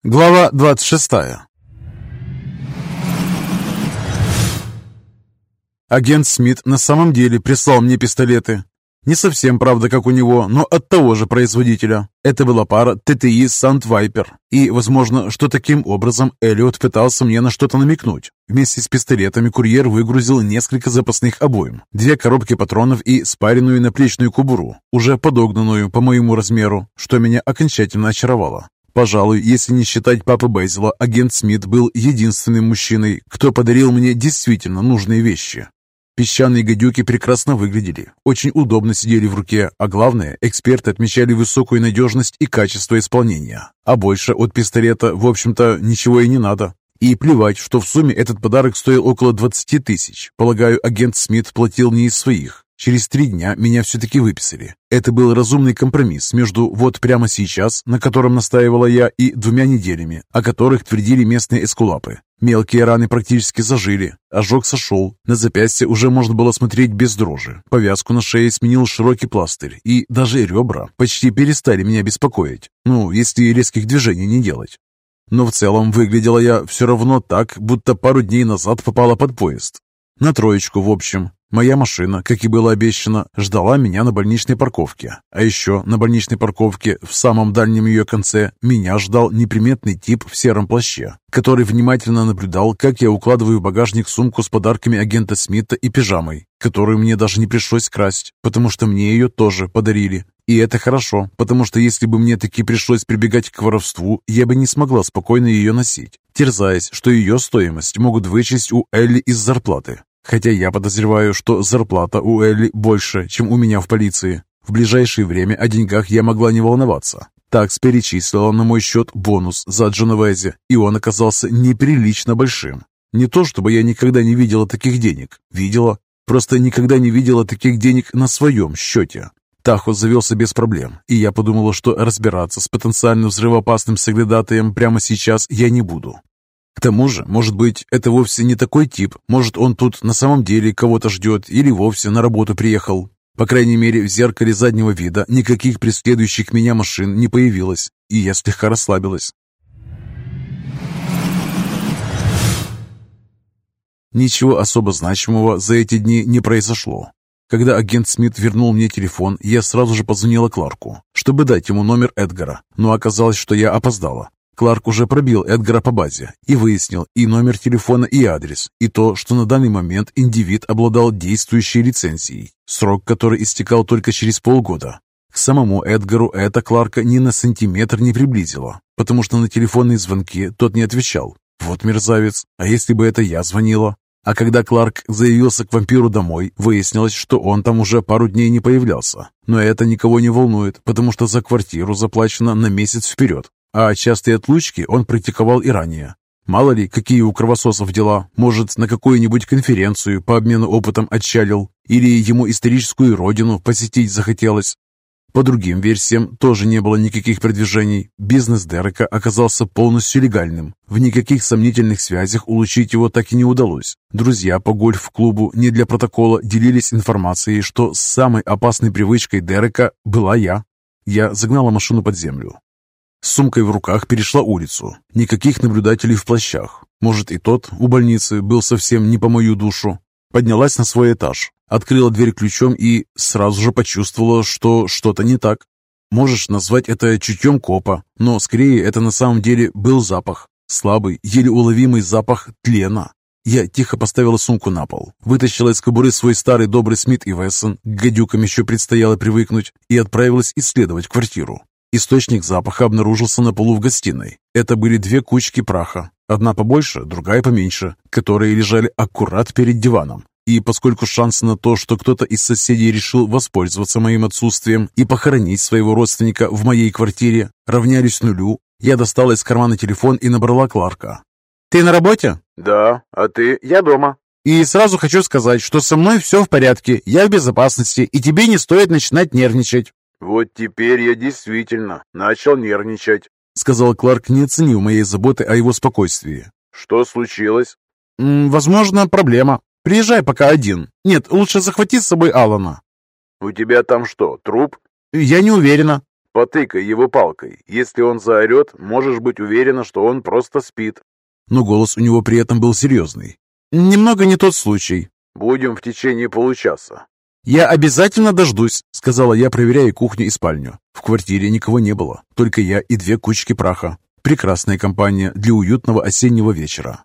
Глава 26. Агент Смит на самом деле прислал мне пистолеты. Не совсем, правда, как у него, но от того же производителя. Это была пара ТТИ Sandviper. И, возможно, что таким образом Эллиот пытался мне на что-то намекнуть. Вместе с пистолетами курьер выгрузил несколько запасных обоим, 2 коробки патронов и спаренную наплечную кобуру, уже подогнанную по моему размеру, что меня окончательно очаровало. Пожалуй, если не считать папы Безила, агент Смит был единственным мужчиной, кто подарил мне действительно нужные вещи. Песчаные гадюки прекрасно выглядели, очень удобно сидели в руке, а главное, эксперты отмечали высокую надежность и качество исполнения. А больше от пистолета, в общем-то, ничего и не надо. И плевать, что в сумме этот подарок стоил около 20 тысяч. Полагаю, агент Смит платил не из своих. Через 3 дня меня все-таки выписали. Это был разумный компромисс между вот прямо сейчас, на котором настаивала я, и 2 неделями, о которых твердили местные эскулапы. Мелкие раны практически зажили, ожог сошел, на запястье уже можно было смотреть без дрожи. Повязку на шее сменил широкий пластырь, и даже ребра почти перестали меня беспокоить. Ну, если резких движений не делать. Но в целом выглядела я все равно так, будто пару дней назад попала под поезд. На 3, в общем. Моя машина, как и было обещано, ждала меня на больничной парковке. А еще на больничной парковке, в самом дальнем ее конце, меня ждал неприметный тип в сером плаще, который внимательно наблюдал, как я укладываю в багажник сумку с подарками агента Смита и пижамой, которую мне даже не пришлось красть, потому что мне ее тоже подарили. И это хорошо, потому что если бы мне таки пришлось прибегать к воровству, я бы не смогла спокойно ее носить, терзаясь, что ее стоимость могут вычесть у Элли из зарплаты. Хотя я подозреваю, что зарплата у Элли больше, чем у меня в полиции. В ближайшее время о деньгах я могла не волноваться. Такс перечислила на мой счет бонус за Дженовезе, и он оказался неприлично большим. Не то, чтобы я никогда не видела таких денег. Видела. Просто никогда не видела таких денег на своем счете. Тахо завелся без проблем, и я подумала, что разбираться с потенциально взрывоопасным соглядатаем прямо сейчас я не буду. К тому же, может быть, это вовсе не такой тип, может, он тут на самом деле кого-то ждет или вовсе на работу приехал. По крайней мере, в зеркале заднего вида никаких преследующих меня машин не появилось, и я слегка расслабилась. Ничего особо значимого за эти дни не произошло. Когда агент Смит вернул мне телефон, я сразу же позвонила Кларку, чтобы дать ему номер Эдгара, но оказалось, что я опоздала. Кларк уже пробил Эдгара по базе и выяснил и номер телефона, и адрес, и то, что на данный момент индивид обладал действующей лицензией, срок которой истекал только через полгода. К самому Эдгару это Кларка ни на сантиметр не приблизило, потому что на телефонные звонки тот не отвечал. Вот мерзавец, а если бы это я звонила? А когда Кларк заявился к вампиру домой, выяснилось, что он там уже пару дней не появлялся. Но это никого не волнует, потому что за квартиру заплачено на месяц вперед. А частые отлучки он практиковал и ранее. Мало ли, какие у кровососов дела. Может, на какую-нибудь конференцию по обмену опытом отчалил. Или ему историческую родину посетить захотелось. По другим версиям тоже не было никаких продвижений. Бизнес Дерека оказался полностью легальным. В никаких сомнительных связях улучшить его так и не удалось. Друзья по гольф-клубу не для протокола делились информацией, что самой опасной привычкой Дерека была я. Я загнала машину под землю. С сумкой в руках перешла улицу. Никаких наблюдателей в плащах. Может, и тот у больницы был совсем не по мою душу. Поднялась на свой этаж, открыла дверь ключом и сразу же почувствовала, что что-то не так. Можешь назвать это чутьем копа, но скорее это на самом деле был запах. Слабый, еле уловимый запах тлена. Я тихо поставила сумку на пол, вытащила из кобуры свой старый добрый Смит и Вессон, к гадюкам еще предстояло привыкнуть, и отправилась исследовать квартиру. Источник запаха обнаружился на полу в гостиной. Это были 2 кучки праха, одна побольше, другая поменьше, которые лежали аккурат перед диваном. И поскольку шансы на то, что кто-то из соседей решил воспользоваться моим отсутствием и похоронить своего родственника в моей квартире, равнялись нулю, я достала из кармана телефон и набрала Кларка. «Ты на работе?» «Да, а ты?» «Я дома». «И сразу хочу сказать, что со мной все в порядке, я в безопасности, и тебе не стоит начинать нервничать». «Вот теперь я действительно начал нервничать», — сказал Кларк, не оценив моей заботы о его спокойствии. «Что случилось?» «Возможно, проблема. Приезжай пока один. Нет, лучше захвати с собой Алана». «У тебя там что, труп?» «Я не уверена». Потыкай его палкой. Если он заорет, можешь быть уверена, что он просто спит». Но голос у него при этом был серьезный. «Немного не тот случай». «Будем в течение получаса». «Я обязательно дождусь», — сказала я, проверяя кухню и спальню. В квартире никого не было, только я и 2 кучки праха. Прекрасная компания для уютного осеннего вечера.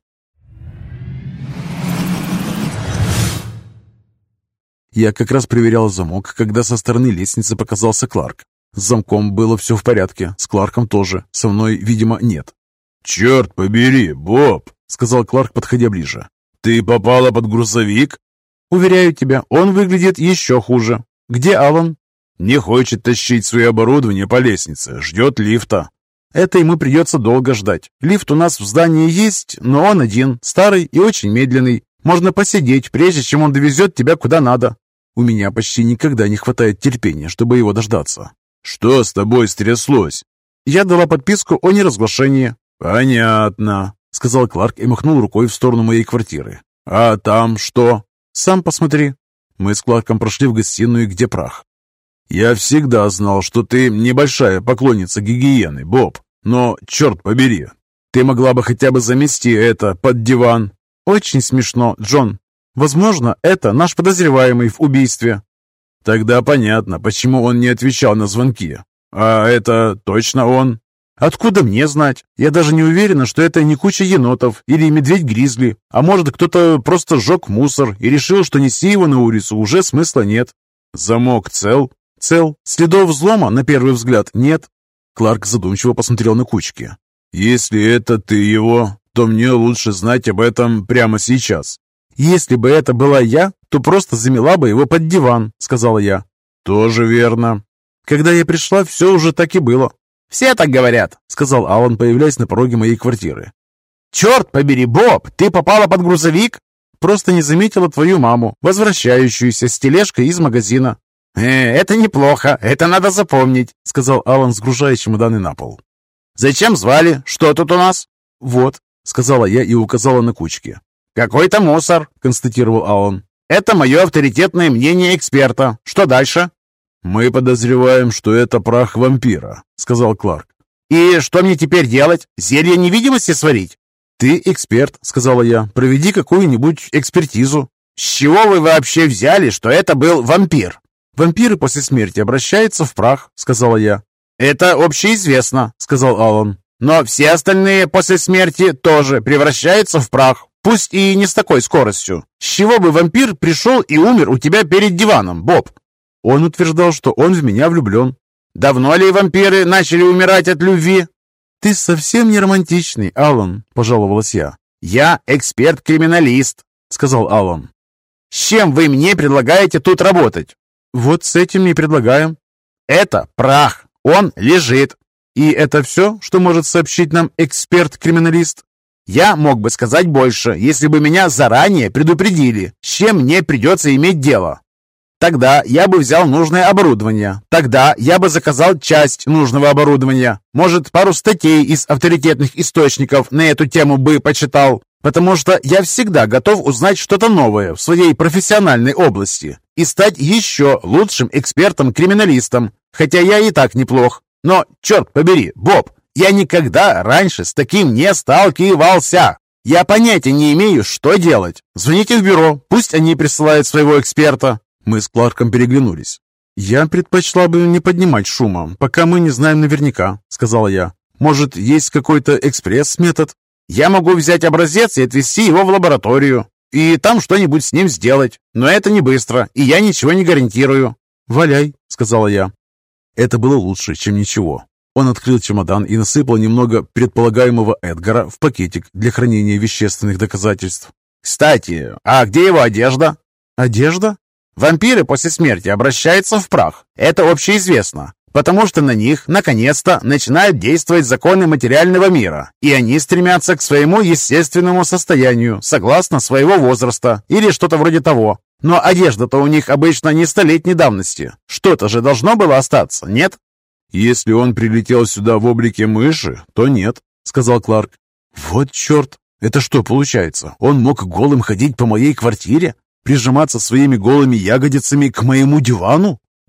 Я как раз проверял замок, когда со стороны лестницы показался Кларк. С замком было все в порядке, с Кларком тоже, со мной, видимо, нет. «Черт побери, Боб!» — сказал Кларк, подходя ближе. «Ты попала под грузовик?» «Уверяю тебя, он выглядит еще хуже. Где Алан?» «Не хочет тащить свое оборудование по лестнице, ждет лифта». «Это ему придется долго ждать. Лифт у нас в здании есть, но он один, старый и очень медленный. Можно посидеть, прежде чем он довезет тебя куда надо». У меня почти никогда не хватает терпения, чтобы его дождаться. «Что с тобой стряслось?» «Я дала подписку о неразглашении». «Понятно», — сказал Кларк и махнул рукой в сторону моей квартиры. «А там что?» «Сам посмотри». Мы с Кларком прошли в гостиную, где прах. «Я всегда знал, что ты небольшая поклонница гигиены, Боб. Но, черт побери, ты могла бы хотя бы замести это под диван». «Очень смешно, Джон. Возможно, это наш подозреваемый в убийстве». «Тогда понятно, почему он не отвечал на звонки. А это точно он?» «Откуда мне знать? Я даже не уверена, что это не куча енотов или медведь-гризли. А может, кто-то просто сжег мусор и решил, что нести его на улицу уже смысла нет». «Замок цел?» «Цел. Следов взлома, на первый взгляд, нет». Кларк задумчиво посмотрел на кучки. «Если это ты его, то мне лучше знать об этом прямо сейчас». «Если бы это была я, то просто замела бы его под диван», — сказала я. «Тоже верно». «Когда я пришла, все уже так и было». «Все так говорят», — сказал Алан, появляясь на пороге моей квартиры. «Черт побери, Боб, ты попала под грузовик?» «Просто не заметила твою маму, возвращающуюся с тележкой из магазина». Это неплохо, это надо запомнить», — сказал Алан, сгружая чемоданы на пол. «Зачем звали? Что тут у нас?» «Вот», — сказала я и указала на кучки. «Какой-то мусор», — констатировал Алан. «Это мое авторитетное мнение эксперта. Что дальше?» «Мы подозреваем, что это прах вампира», — сказал Кларк. «И что мне теперь делать? Зелье невидимости сварить?» «Ты эксперт», — сказала я. «Проведи какую-нибудь экспертизу». «С чего вы вообще взяли, что это был вампир?» «Вампиры после смерти обращаются в прах», — сказала я. «Это общеизвестно», — сказал Алан. «Но все остальные после смерти тоже превращаются в прах, пусть и не с такой скоростью. С чего бы вампир пришел и умер у тебя перед диваном, Боб?» Он утверждал, что он в меня влюблен. «Давно ли вампиры начали умирать от любви?» «Ты совсем не романтичный, Алан», — пожаловалась я. «Я эксперт-криминалист», — сказал Алан. «С чем вы мне предлагаете тут работать?» «Вот с этим и предлагаем». «Это прах. Он лежит». «И это все, что может сообщить нам эксперт-криминалист?» «Я мог бы сказать больше, если бы меня заранее предупредили, с чем мне придется иметь дело. Тогда я бы взял нужное оборудование. Тогда я бы заказал часть нужного оборудования. Может, пару статей из авторитетных источников на эту тему бы почитал. Потому что я всегда готов узнать что-то новое в своей профессиональной области и стать еще лучшим экспертом-криминалистом, хотя я и так неплох. Но, черт побери, Боб, я никогда раньше с таким не сталкивался. Я понятия не имею, что делать. Звоните в бюро, пусть они присылают своего эксперта». Мы с Кларком переглянулись. «Я предпочла бы не поднимать шума, пока мы не знаем наверняка», — сказала я. «Может, есть какой-то экспресс-метод?» «Я могу взять образец и отвезти его в лабораторию, и там что-нибудь с ним сделать. Но это не быстро, и я ничего не гарантирую». «Валяй», — сказала я. Это было лучше, чем ничего. Он открыл чемодан и насыпал немного предполагаемого Эдгара в пакетик для хранения вещественных доказательств. «Кстати, а где его одежда?» «Одежда?» «Вампиры после смерти обращаются в прах. Это общеизвестно. Потому что на них, наконец-то, начинают действовать законы материального мира, и они стремятся к своему естественному состоянию, согласно своего возраста, или что-то вроде того. Но одежда-то у них обычно не столетней давности. Что-то же должно было остаться, нет?» «Если он прилетел сюда в облике мыши, то нет», — сказал Кларк. «Вот черт! Это что получается? Он мог голым ходить по моей квартире? Прижиматься своими голыми ягодицами к моему дивану?»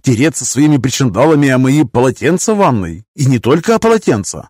Тереться своими причиндалами о мои полотенца в ванной? И не только о полотенца.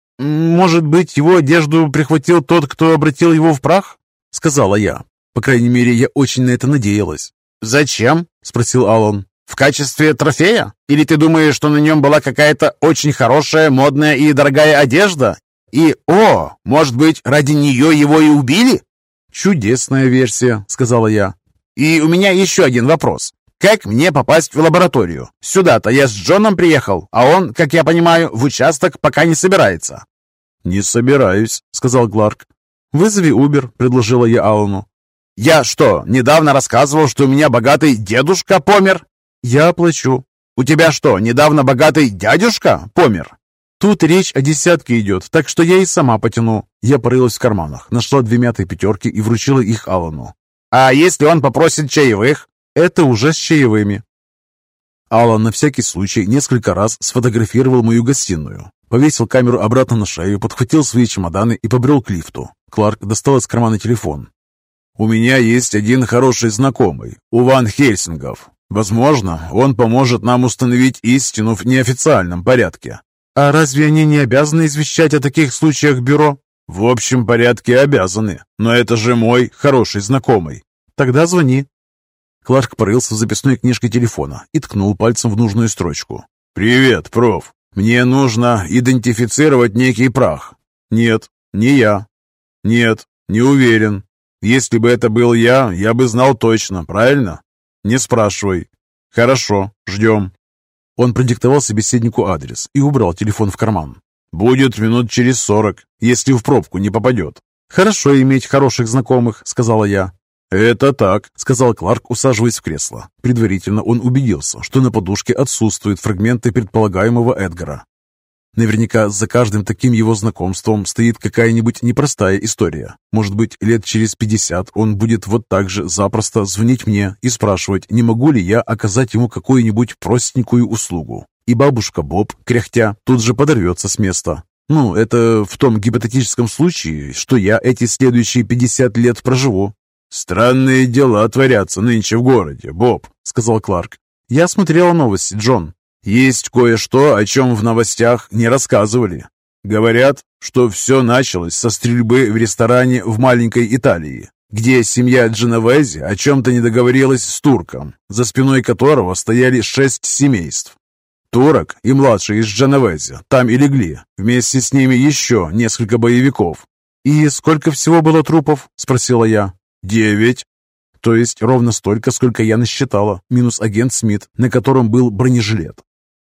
«Может быть, его одежду прихватил тот, кто обратил его в прах?» — сказала я. По крайней мере, я очень на это надеялась. «Зачем?» — спросил Аллан. «В качестве трофея? Или ты думаешь, что на нем была какая-то очень хорошая, модная и дорогая одежда? И, может быть, ради нее его и убили?» «Чудесная версия», — сказала я. «И у меня еще один вопрос. Как мне попасть в лабораторию? Сюда-то я с Джоном приехал, а он, как я понимаю, в участок пока не собирается». «Не собираюсь», — сказал Кларк. «Вызови Убер», — предложила я Аллану. «Я что, недавно рассказывал, что у меня богатый дедушка помер?» «Я оплачу». «У тебя что, недавно богатый дядюшка помер?» «Тут речь о десятке идет, так что я и сама потяну». Я порылась в карманах, нашла 2 мятые пятерки и вручила их Аллану. «А если он попросит чаевых?» «Это уже с чаевыми». Аллан на всякий случай несколько раз сфотографировал мою гостиную, повесил камеру обратно на шею, подхватил свои чемоданы и побрел к лифту. Кларк достал из кармана телефон. «У меня есть один хороший знакомый, у Ван Хельсингов. Возможно, он поможет нам установить истину в неофициальном порядке». «А разве они не обязаны извещать о таких случаях бюро?» «В общем порядке обязаны, но это же мой хороший знакомый». «Тогда звони». Кларк порылся в записной книжке телефона и ткнул пальцем в нужную строчку. «Привет, проф. Мне нужно идентифицировать некий прах». «Нет, не я». «Нет, не уверен. Если бы это был я бы знал точно, правильно?» «Не спрашивай». «Хорошо, ждем». Он продиктовал собеседнику адрес и убрал телефон в карман. «Будет минут через 40, если в пробку не попадет». «Хорошо иметь хороших знакомых», — сказала я. «Это так», — сказал Кларк, усаживаясь в кресло. Предварительно он убедился, что на подушке отсутствуют фрагменты предполагаемого Эдгара. Наверняка за каждым таким его знакомством стоит какая-нибудь непростая история. Может быть, лет через 50 он будет вот так же запросто звонить мне и спрашивать, не могу ли я оказать ему какую-нибудь простенькую услугу. И бабушка Боб, кряхтя, тут же подорвется с места. Ну, это в том гипотетическом случае, что я эти следующие 50 лет проживу. «Странные дела творятся нынче в городе, Боб», — сказал Кларк. «Я смотрела новости, Джон. Есть кое-что, о чем в новостях не рассказывали. Говорят, что все началось со стрельбы в ресторане в маленькой Италии, где семья Дженовези о чем-то не договорилась с турком, за спиной которого стояли 6 семейств. Турок и младший из Дженовези там и легли, вместе с ними еще несколько боевиков». «И сколько всего было трупов?» — спросила я. 9. То есть ровно столько, сколько я насчитала, минус агент Смит, на котором был бронежилет.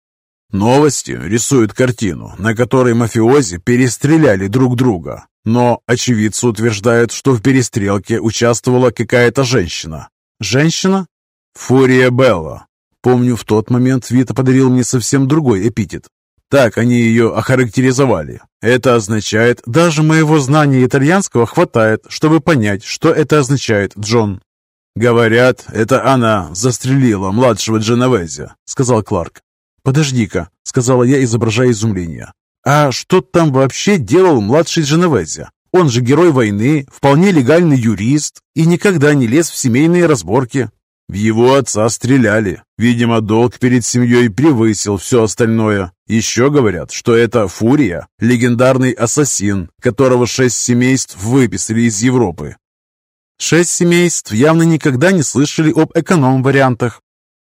Новости рисуют картину, на которой мафиози перестреляли друг друга. Но очевидцы утверждают, что в перестрелке участвовала какая-то женщина. Женщина? Фурия Белла. Помню, в тот момент Вита подарил мне совсем другой эпитет. Так они ее охарактеризовали. Это означает... Даже моего знания итальянского хватает, чтобы понять, что это означает, Джон. «Говорят, это она застрелила младшего Дженовези», — сказал Кларк. «Подожди-ка», — сказала я, изображая изумление. «А что там вообще делал младший Дженовези? Он же герой войны, вполне легальный юрист и никогда не лез в семейные разборки». В его отца стреляли. Видимо, долг перед семьей превысил все остальное. Еще говорят, что это Фурия, легендарный ассасин, которого 6 семейств выписали из Европы. 6 семейств явно никогда не слышали об эконом-вариантах.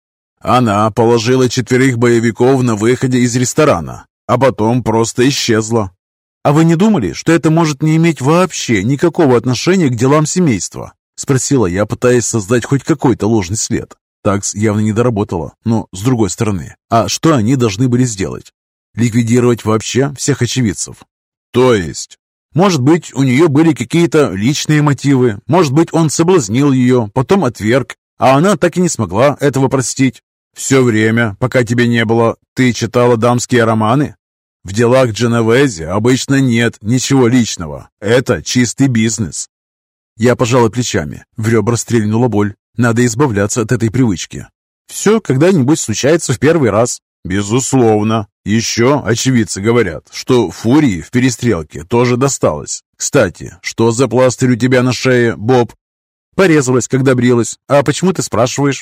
Она положила 4 боевиков на выходе из ресторана, а потом просто исчезла. «А вы не думали, что это может не иметь вообще никакого отношения к делам семейства?» — спросила я, пытаясь создать хоть какой-то ложный след. Такс явно не доработала, но с другой стороны. А что они должны были сделать? Ликвидировать вообще всех очевидцев? То есть? Может быть, у нее были какие-то личные мотивы, может быть, он соблазнил ее, потом отверг, а она так и не смогла этого простить. Все время, пока тебя не было, ты читала дамские романы? В делах Дженовези обычно нет ничего личного. Это чистый бизнес. Я пожала плечами. В ребра стрельнула боль. Надо избавляться от этой привычки. Все когда-нибудь случается в первый раз. Безусловно. Еще очевидцы говорят, что Фурии в перестрелке тоже досталось. Кстати, что за пластырь у тебя на шее, Боб? Порезалась, когда брилась. А почему ты спрашиваешь?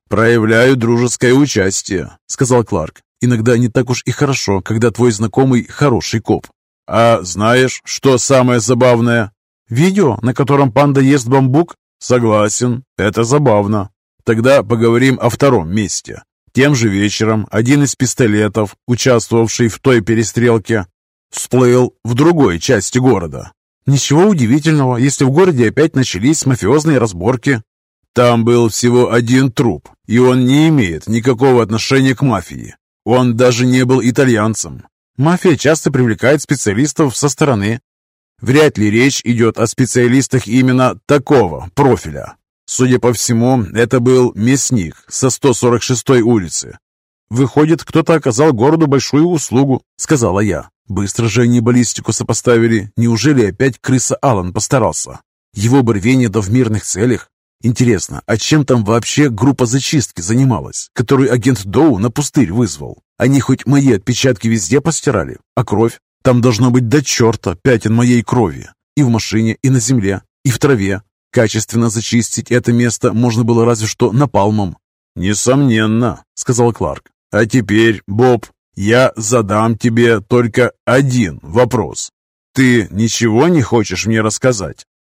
«Проявляю дружеское участие», — сказал Кларк. «Иногда не так уж и хорошо, когда твой знакомый хороший коп». «А знаешь, что самое забавное?» «Видео, на котором панда ест бамбук?» «Согласен, это забавно. Тогда поговорим о втором месте. Тем же вечером один из пистолетов, участвовавший в той перестрелке, всплыл в другой части города». «Ничего удивительного, если в городе опять начались мафиозные разборки». «Там был всего один труп, и он не имеет никакого отношения к мафии. Он даже не был итальянцем». «Мафия часто привлекает специалистов со стороны». «Вряд ли речь идет о специалистах именно такого профиля. Судя по всему, это был мясник со 146-й улицы». «Выходит, кто-то оказал городу большую услугу», — сказала я. Быстро же они баллистику сопоставили. Неужели опять крыса Аллан постарался? Его бы рвение-то в мирных целях. Интересно, а чем там вообще группа зачистки занималась, которую агент Доу на пустырь вызвал? Они хоть мои отпечатки везде постирали? А кровь? Там должно быть до черта пятен моей крови. И в машине, и на земле, и в траве. Качественно зачистить это место можно было разве что напалмом. «Несомненно», — сказал Кларк. «А теперь, Боб, я задам тебе только один вопрос. Ты ничего не хочешь мне рассказать?»